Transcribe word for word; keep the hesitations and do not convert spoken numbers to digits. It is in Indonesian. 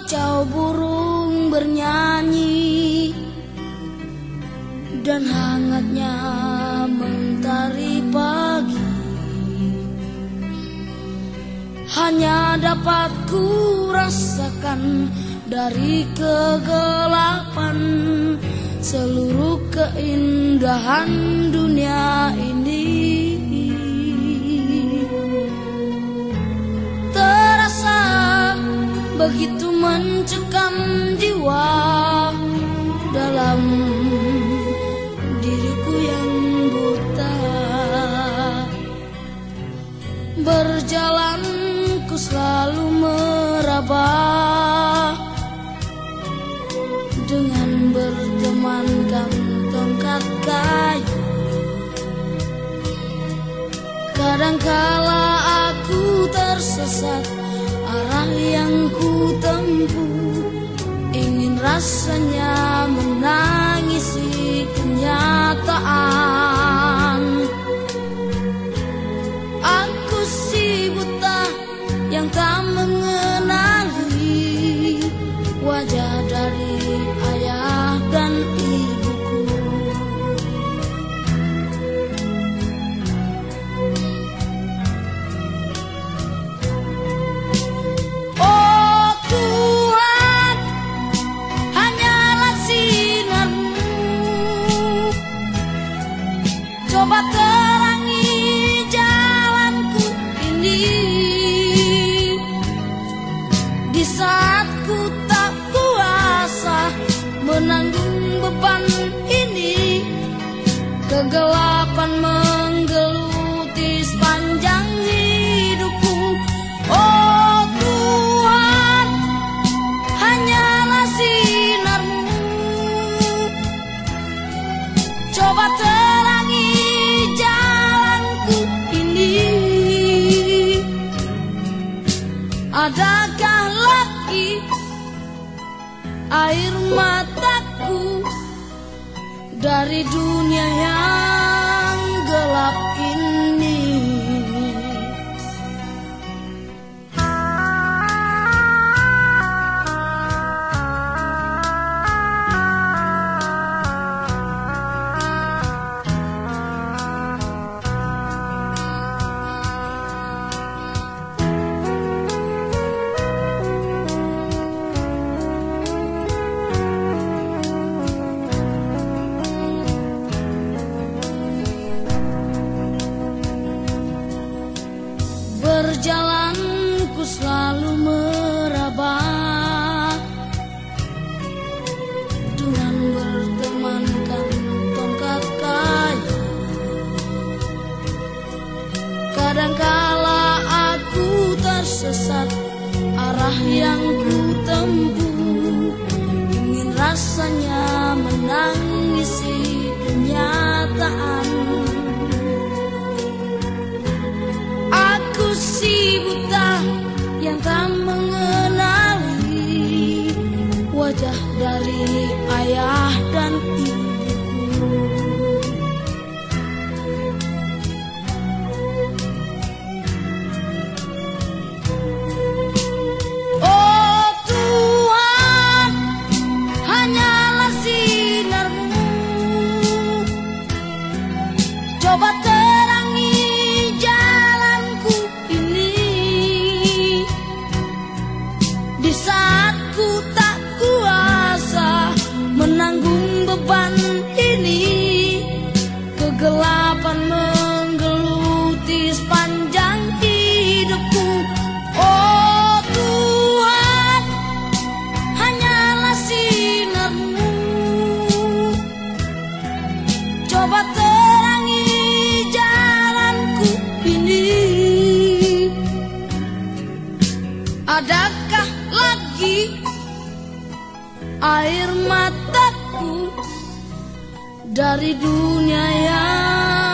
kicau burung bernyanyi dan hangatnya mentari pagi hanya dapat ku rasakan dari kegelapan seluruh keindahan dunia ini. Terasa begitu mencekam jiwa dalam diriku yang buta. Berjalan ku selalu meraba dengan bertemankan tongkat kayu. Kadangkala aku tersesat arah yang ku tempuh, ingin rasanya menangisi kenyataan. Aku si buta yang tak mengenali wajah dari ayah dan ibuku. Oh Tuhan, hanyalah sinar-Mu, coba terangi jalanku ini. Di saat ku tak kuasa menanggung beban ini, kegelapan menggeluti sepanjang hidupku. Oh Tuhan, hanyalah sinar-Mu, coba terangi jalanku ini. Adakah lagi air mataku dari dunia yang gelap ini? Berjalan ku selalu meraba dengan bertemankan tongkat kayu. Kadangkala aku tersesat arah yang ku tempuh, ingin rasanya menangisi kenyataan. Aku si buta yang tak mengenali wajah dari ayah dan ibuku. Oh Tuhan, hanyalah sinar-Mu, coba terangi jalanku ini. Di saat ku tak kuasa menanggung beban ini, kegelapan menggeluti sepanjang hidupku. Oh Tuhan, hanyalah sinar-Mu, coba terangi jalanku ini. Adakah lagi air mataku dari dunia yang